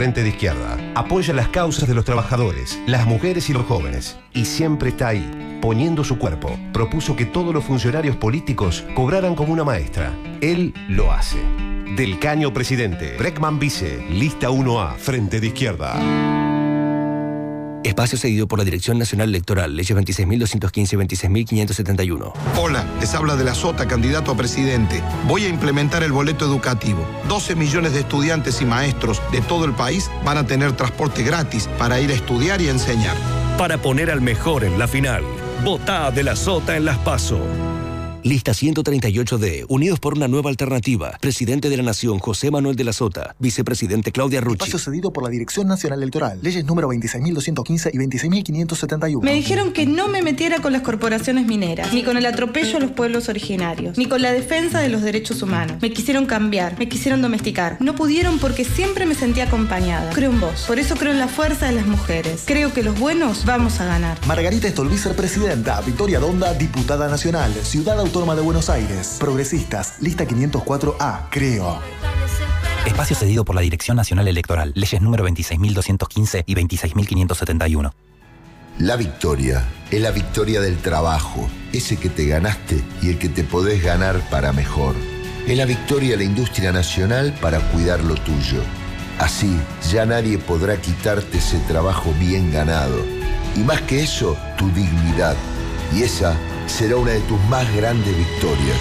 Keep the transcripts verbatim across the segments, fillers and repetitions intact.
Frente de Izquierda. Apoya las causas de los trabajadores, las mujeres y los jóvenes. Y siempre está ahí, poniendo su cuerpo. Propuso que todos los funcionarios políticos cobraran como una maestra. Él lo hace. Del Caño presidente. Breckman vice. Lista uno A. Frente de Izquierda. Espacio cedido por la Dirección Nacional Electoral. Leyes veintiséis mil doscientos quince y veintiséis mil quinientos setenta y uno. Hola, les habla de la Sota, candidato a presidente. Voy a implementar el boleto educativo. doce millones de estudiantes y maestros de todo el país van a tener transporte gratis para ir a estudiar y a enseñar. Para poner al mejor en la final. Votá de la Sota en las PASO. Lista ciento treinta y ocho D. Unidos por una nueva alternativa. Presidente de la Nación, José Manuel de la Sota. Vicepresidente, Claudia Rucci. Espacio cedido por la Dirección Nacional Electoral. Leyes número veintiséis mil doscientos quince y veintiséis mil quinientos setenta y uno. Me dijeron que no me metiera con las corporaciones mineras, ni con el atropello a los pueblos originarios, ni con la defensa de los derechos humanos. Me quisieron cambiar, me quisieron domesticar. No pudieron porque siempre me sentí acompañada. Creo en vos. Por eso creo en la fuerza de las mujeres. Creo que los buenos vamos a ganar. Margarita Stolbizer, presidenta. Victoria Donda, diputada nacional. Ciudad Autónoma de Buenos Aires. Progresistas. Lista quinientos cuatro A. Creo. Espacio cedido por la Dirección Nacional Electoral. Leyes número veintiséis mil doscientos quince y veintiséis mil quinientos setenta y uno. La victoria es la victoria del trabajo, ese que te ganaste y el que te podés ganar para mejor. Es la victoria de la industria nacional para cuidar lo tuyo. Así, ya nadie podrá quitarte ese trabajo bien ganado. Y más que eso, tu dignidad. Y esa será una de tus más grandes victorias.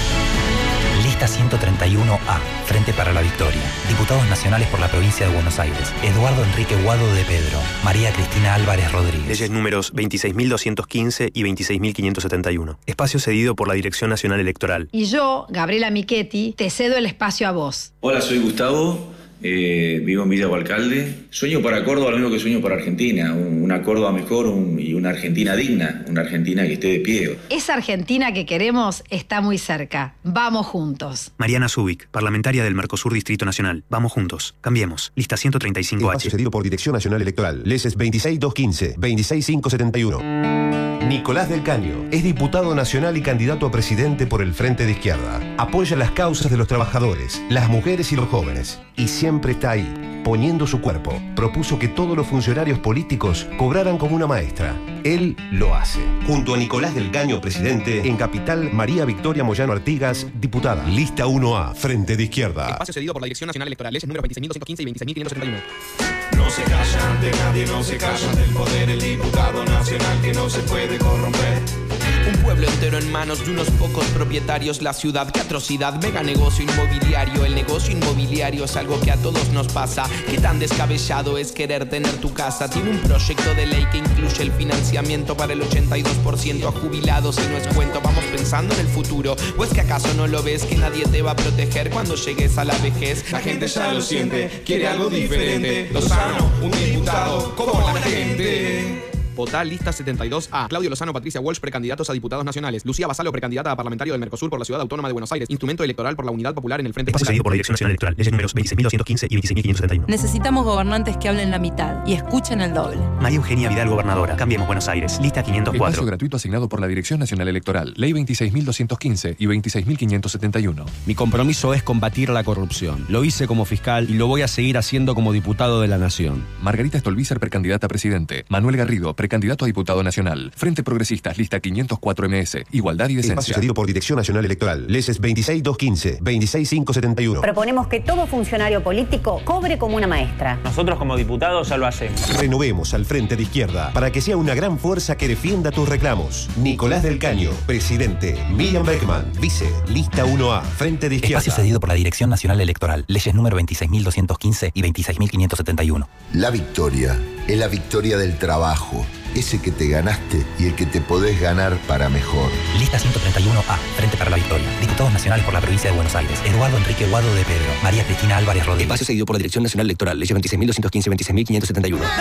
Lista ciento treinta y uno A. Frente para la Victoria. Diputados nacionales por la provincia de Buenos Aires. Eduardo Enrique Guado de Pedro. María Cristina Álvarez Rodríguez. Leyes números veintiséis mil doscientos quince y veintiséis mil quinientos setenta y uno. Espacio cedido por la Dirección Nacional Electoral. Y yo, Gabriela Michetti, te cedo el espacio a vos. Hola, soy Gustavo. Eh, vivo en Villa Hualcalde. Sueño para Córdoba lo mismo que sueño para Argentina. Un, una Córdoba mejor un, y una Argentina digna. Una Argentina que esté de pie. Esa Argentina que queremos está muy cerca. Vamos juntos. Mariana Zubik, parlamentaria del Mercosur Distrito Nacional. Vamos juntos. Cambiemos. Lista ciento treinta y cinco H. Espacio cedido por Dirección Nacional Electoral. Leyes veintiséis mil doscientos quince, veintiséis mil quinientos setenta y uno. Nicolás del Caño es diputado nacional y candidato a presidente por el Frente de Izquierda. Apoya las causas de los trabajadores, las mujeres y los jóvenes. Y siempre está ahí, poniendo su cuerpo. Propuso que todos los funcionarios políticos cobraran como una maestra. Él lo hace. Junto a Nicolás del Caño, presidente, en Capital, María Victoria Moyano Artigas, diputada. Lista uno A, Frente de Izquierda. Espacio cedido por la Dirección Nacional Electoral. Leyes número veintiséis mil doscientos quince y veintiséis mil quinientos setenta y uno. No se callan de nadie, no se callan del poder, el diputado nacional que no se puede corromper. Un pueblo entero en manos de unos pocos propietarios, la ciudad, qué atrocidad, mega negocio inmobiliario. El negocio inmobiliario es algo que a todos nos pasa. Qué tan descabellado es querer tener tu casa. Tiene un proyecto de ley que incluye el financiamiento para el ochenta y dos por ciento a jubilados y no es cuento. Vamos pensando en el futuro, ¿o es que acaso no lo ves que nadie te va a proteger cuando llegues a la vejez? La gente ya lo siente, quiere algo diferente. Lozano, un diputado como la gente. Votá lista setenta y dos A. Claudio Lozano, Patricia Walsh, precandidatos a diputados nacionales. Lucía Basalo, precandidata a parlamentario del Mercosur por la Ciudad Autónoma de Buenos Aires. Instrumento electoral por la Unidad Popular en el Frente. Espacio cedido por la Dirección Nacional Electoral. Leyes números veintiséis mil doscientos quince y veintiséis mil quinientos setenta y uno. Necesitamos gobernantes que hablen la mitad y escuchen el doble. María Eugenia Vidal, gobernadora. Cambiemos Buenos Aires. Lista quinientos cuatro. Espacio gratuito asignado por la Dirección Nacional Electoral. Ley veintiséis mil doscientos quince y veintiséis mil quinientos setenta y uno. Mi compromiso es combatir la corrupción. Lo hice como fiscal y lo voy a seguir haciendo como diputado de la Nación. Margarita Stolbizer, precandidata a presidente. Manuel Garrido, precandidato a diputado nacional. Frente Progresistas, lista quinientos cuatro M S. Igualdad y decencia. Espacio cedido por Dirección Nacional Electoral. Leyes veintiséis mil doscientos quince, veintiséis mil quinientos setenta y uno. Proponemos que todo funcionario político cobre como una maestra. Nosotros como diputados ya lo hacemos. Renovemos al Frente de Izquierda para que sea una gran fuerza que defienda tus reclamos. Nicolás del Caño, presidente. Miriam Breckman, vice. Lista uno A, Frente de Izquierda. Espacio cedido por la Dirección Nacional Electoral. Leyes número veintiséis mil doscientos quince y veintiséis mil quinientos setenta y uno. La victoria es la victoria del trabajo, ese que te ganaste y el que te podés ganar para mejor. Lista ciento treinta y uno A. Frente para la Victoria. Diputados nacionales por la provincia de Buenos Aires. Eduardo Enrique Guado de Pedro. María Cristina Álvarez Rodríguez. Espacio cedido por la Dirección Nacional Electoral. Leyes veintiséis mil doscientos quince y veintiséis mil quinientos setenta y uno.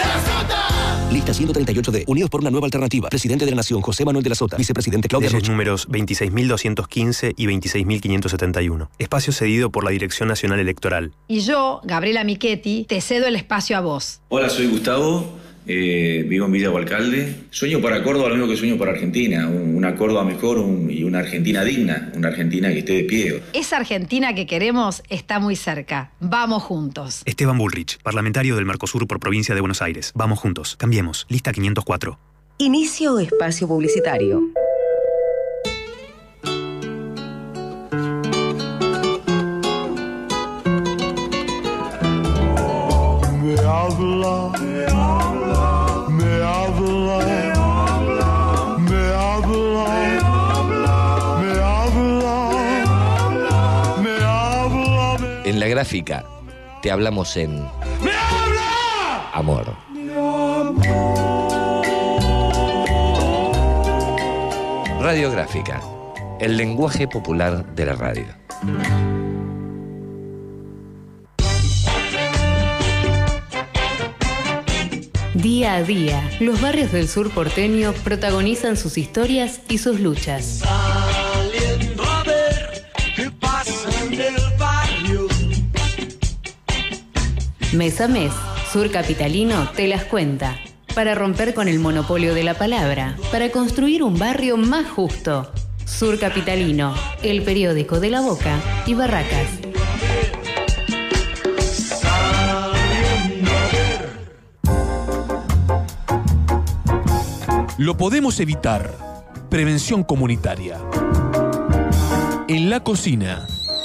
Lista ciento treinta y ocho D. Unidos por una nueva alternativa. Presidente de la Nación, José Manuel de la Sota. Vicepresidente, Claudia Leyes Rucci. números veintiséis mil doscientos quince y veintiséis mil quinientos setenta y uno. Espacio cedido por la Dirección Nacional Electoral. Y yo, Gabriela Michetti, te cedo el espacio a vos. Hola, soy Gustavo. Eh, vivo en Villa Hualcalde. Sueño para Córdoba lo mismo que sueño para Argentina. Un, una Córdoba mejor un, y una Argentina digna. Una Argentina que esté de pie. Esa Argentina que queremos está muy cerca. Vamos juntos. Esteban Bullrich, parlamentario del Mercosur por provincia de Buenos Aires. Vamos juntos. Cambiemos. Lista quinientos cuatro. Inicio espacio publicitario. Me habla, me habla, me habla, me habla, me habla, me habla. En la gráfica te hablamos en amor. Radiográfica, el lenguaje popular de la radio. Día a día, los barrios del sur porteño protagonizan sus historias y sus luchas. Saliendo a ver qué pasa en el barrio. Mes a mes, Sur Capitalino te las cuenta. Para romper con el monopolio de la palabra, para construir un barrio más justo. Sur Capitalino, el periódico de La Boca y Barracas. Lo podemos evitar. Prevención comunitaria. En la cocina.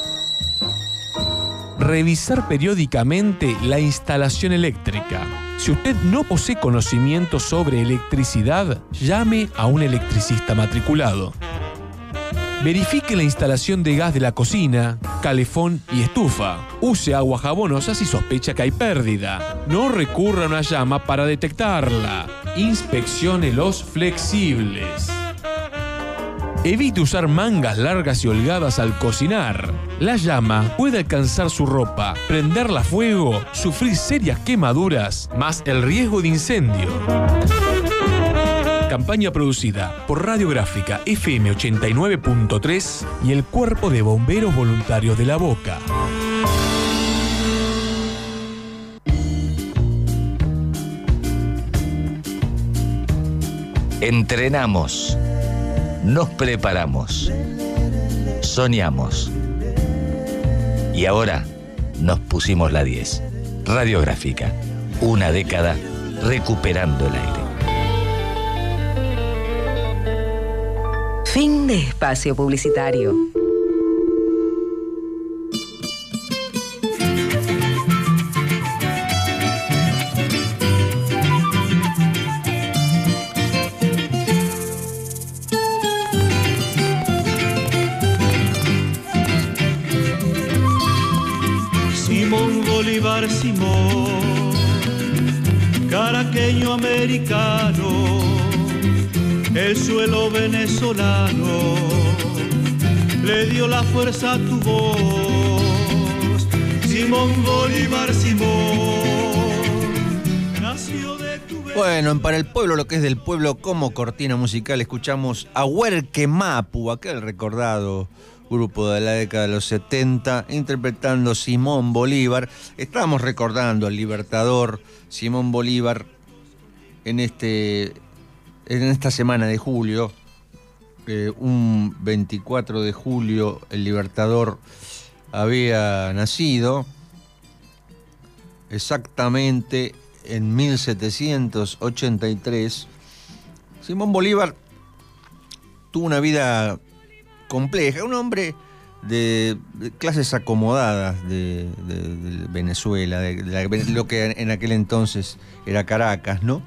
Revisar periódicamente la instalación eléctrica. Si usted no posee conocimiento sobre electricidad, llame a un electricista matriculado. Verifique la instalación de gas de la cocina, calefón y estufa. Use agua jabonosa si sospecha que hay pérdida. No recurra a una llama para detectarla. Inspeccione los flexibles. Evite usar mangas largas y holgadas al cocinar. La llama puede alcanzar su ropa, prenderla a fuego, sufrir serias quemaduras, más el riesgo de incendio. Campaña producida por Radiográfica F M ochenta y nueve punto tres y el Cuerpo de Bomberos Voluntarios de La Boca. Entrenamos, nos preparamos, soñamos y ahora nos pusimos la diez. Radiográfica, una década recuperando el aire. Fin de espacio publicitario. Simón Bolívar Simón, caraqueño americano, el suelo venezolano le dio la fuerza a tu voz. Simón Bolívar Simón nació de tu... Bueno, en Para el Pueblo, lo que es del pueblo como cortina musical, escuchamos a Huerquemapu, aquel recordado grupo de la década de los setenta, interpretando Simón Bolívar. Estábamos recordando al libertador Simón Bolívar en este... en esta semana de julio, eh, un veinticuatro de julio, el Libertador había nacido exactamente en mil setecientos ochenta y tres. Simón Bolívar tuvo una vida compleja, un hombre de, de clases acomodadas de, de, de Venezuela, de, de, la, de lo que en aquel entonces era Caracas, ¿no?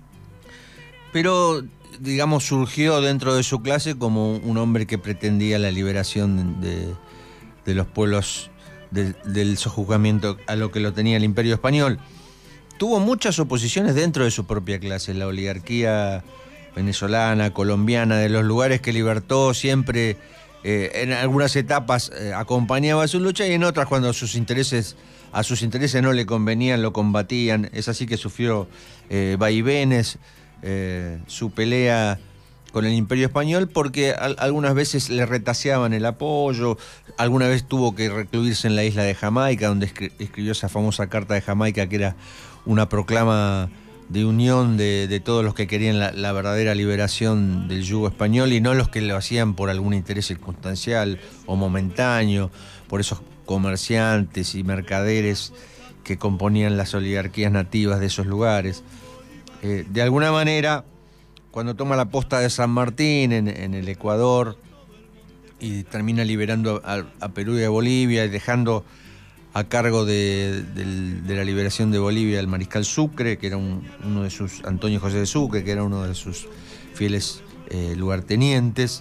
Pero, digamos, surgió dentro de su clase como un hombre que pretendía la liberación de, de los pueblos de, del sojuzgamiento a lo que lo tenía el Imperio Español. Tuvo muchas oposiciones dentro de su propia clase, la oligarquía venezolana, colombiana, de los lugares que libertó, siempre eh, en algunas etapas eh, acompañaba su lucha y en otras, cuando sus intereses, a sus intereses no le convenían, lo combatían. Es así que sufrió eh, vaivenes. Eh, su pelea con el Imperio Español, porque al, algunas veces le retaseaban el apoyo, alguna vez tuvo que recluirse en la isla de Jamaica, donde escri- escribió esa famosa carta de Jamaica, que era una proclama de unión de, de todos los que querían la, la verdadera liberación del yugo español y no los que lo hacían por algún interés circunstancial o momentáneo, por esos comerciantes y mercaderes que componían las oligarquías nativas de esos lugares. Eh, de alguna manera, cuando toma la posta de San Martín en, en el Ecuador y termina liberando a, a Perú y a Bolivia y dejando a cargo de, de, de la liberación de Bolivia el mariscal Sucre, que era un, uno de sus, Antonio José de Sucre, que era uno de sus fieles eh, lugartenientes.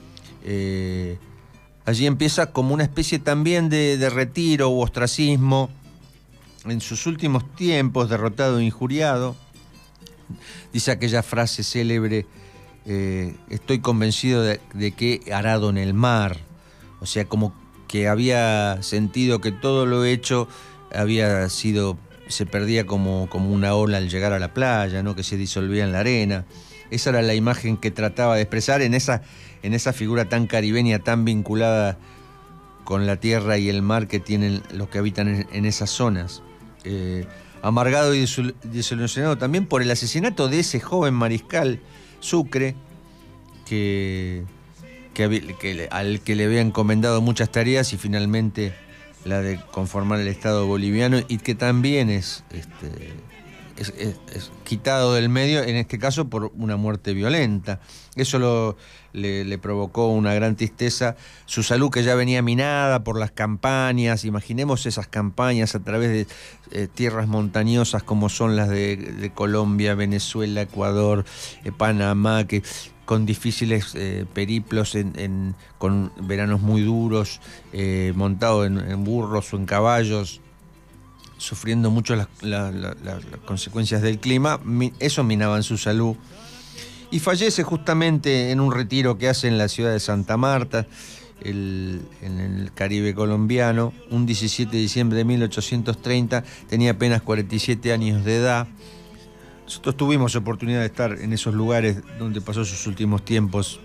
Eh, allí empieza como una especie también de, de retiro u ostracismo. En sus últimos tiempos, derrotado e injuriado, dice aquella frase célebre, eh, estoy convencido de, de que arado en el mar, o sea, como que había sentido que todo lo hecho había sido, se perdía como, como una ola al llegar a la playa, ¿no? Que se disolvía en la arena. Esa era la imagen que trataba de expresar en esa, en esa figura tan caribeña, tan vinculada con la tierra y el mar que tienen los que habitan en, en esas zonas. Eh, amargado y desilusionado también por el asesinato de ese joven mariscal Sucre, que... Que, que, al que le había encomendado muchas tareas y finalmente la de conformar el Estado boliviano y que también es, este, es, es, es quitado del medio, en este caso por una muerte violenta. Eso lo, le, le provocó una gran tristeza. Su salud, que ya venía minada por las campañas, imaginemos esas campañas a través de eh, tierras montañosas como son las de, de Colombia, Venezuela, Ecuador, eh, Panamá, que con difíciles eh, periplos, en, en, con veranos muy duros, eh, montado en, en burros o en caballos, sufriendo mucho las, la, la, la, las consecuencias del clima. Eso minaba en su salud. Y fallece justamente en un retiro que hace en la ciudad de Santa Marta, el, en el Caribe colombiano, un diecisiete de diciembre de mil ochocientos treinta, tenía apenas cuarenta y siete años de edad. Nosotros tuvimos oportunidad de estar en esos lugares donde pasó sus últimos tiempos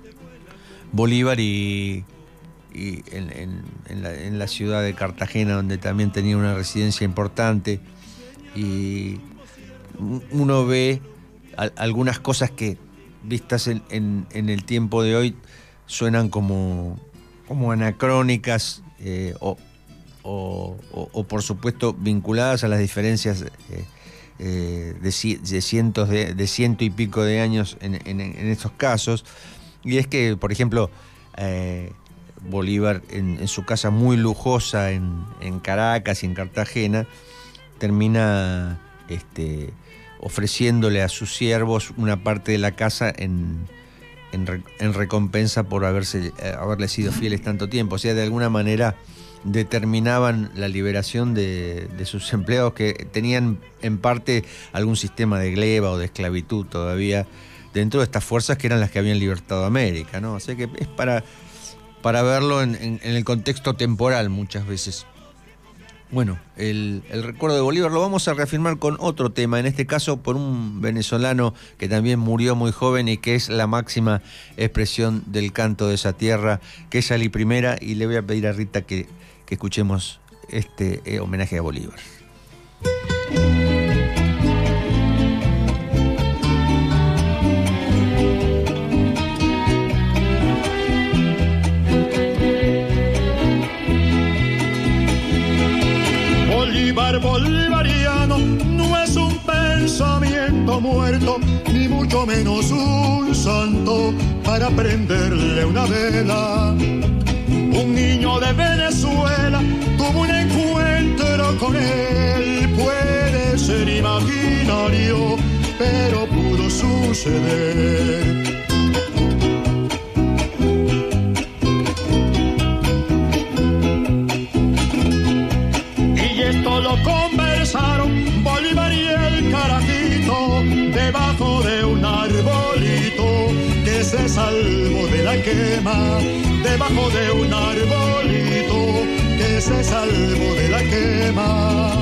Bolívar y, y en, en, en, la, en la ciudad de Cartagena, donde también tenía una residencia importante. Y uno ve a, algunas cosas que, vistas en, en, en el tiempo de hoy, suenan como, como anacrónicas eh, o, o, o, o, por supuesto, vinculadas a las diferencias eh, Eh, de, de cientos de, de ciento y pico de años en, en, en estos casos. Y es que, por ejemplo, eh, Bolívar en, en su casa muy lujosa en, en Caracas y en Cartagena termina este, ofreciéndole a sus siervos una parte de la casa en, en, en recompensa por haberse, eh, haberle sido fieles tanto tiempo. O sea, de alguna manera determinaban la liberación de, de sus empleados, que tenían en parte algún sistema de gleba o de esclavitud todavía dentro de estas fuerzas que eran las que habían libertado América, ¿no? O sea que es para, para verlo en, en, en el contexto temporal muchas veces. Bueno, el, el recuerdo de Bolívar lo vamos a reafirmar con otro tema, en este caso por un venezolano que también murió muy joven y que es la máxima expresión del canto de esa tierra, que es Ali Primera, y le voy a pedir a Rita que que escuchemos este eh, homenaje a Bolívar. Bolívar bolivariano no es un pensamiento muerto, ni mucho menos un santo para prenderle una vela. Un niño de Venezuela tuvo un encuentro con él, puede ser imaginario, pero pudo suceder. Y esto lo conversaron Bolívar y el carajito debajo de un arbolito que se salvó de la quema. Debajo de un arbolito que se salvó de la quema.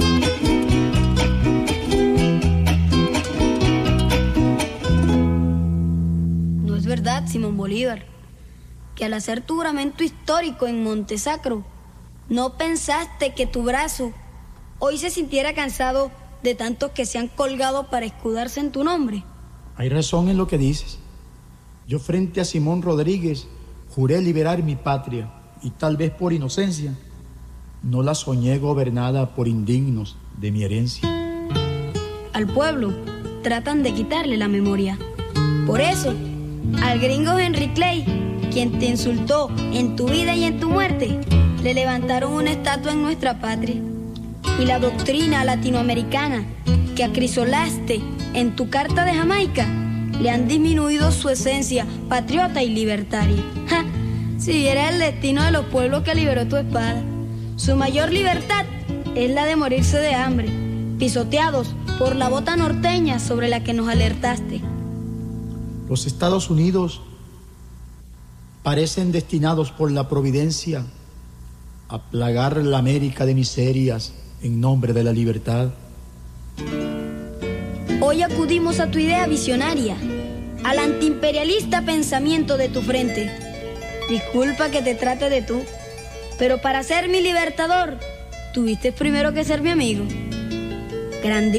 ¿No es verdad, Simón Bolívar, que al hacer tu juramento histórico en Montesacro, no pensaste que tu brazo hoy se sintiera cansado de tantos que se han colgado para escudarse en tu nombre. Hay razón en lo que dices. Yo frente a Simón Rodríguez juré liberar mi patria y tal vez por inocencia no la soñé gobernada por indignos de mi herencia. Al pueblo tratan de quitarle la memoria. Por eso, al gringo Henry Clay, quien te insultó en tu vida y en tu muerte, le levantaron una estatua en nuestra patria. Y la doctrina latinoamericana que acrisolaste en tu carta de Jamaica le han disminuido su esencia patriota y libertaria. ¡Ja! Si vieras el destino de los pueblos que liberó tu espada, su mayor libertad es la de morirse de hambre, pisoteados por la bota norteña sobre la que nos alertaste. Los Estados Unidos parecen destinados por la providencia a plagar la América de miserias en nombre de la libertad. Hoy acudimos a tu idea visionaria, al antiimperialista pensamiento de tu frente. Disculpa que te trate de tú, pero para ser mi libertador, tuviste primero que ser mi amigo. Grande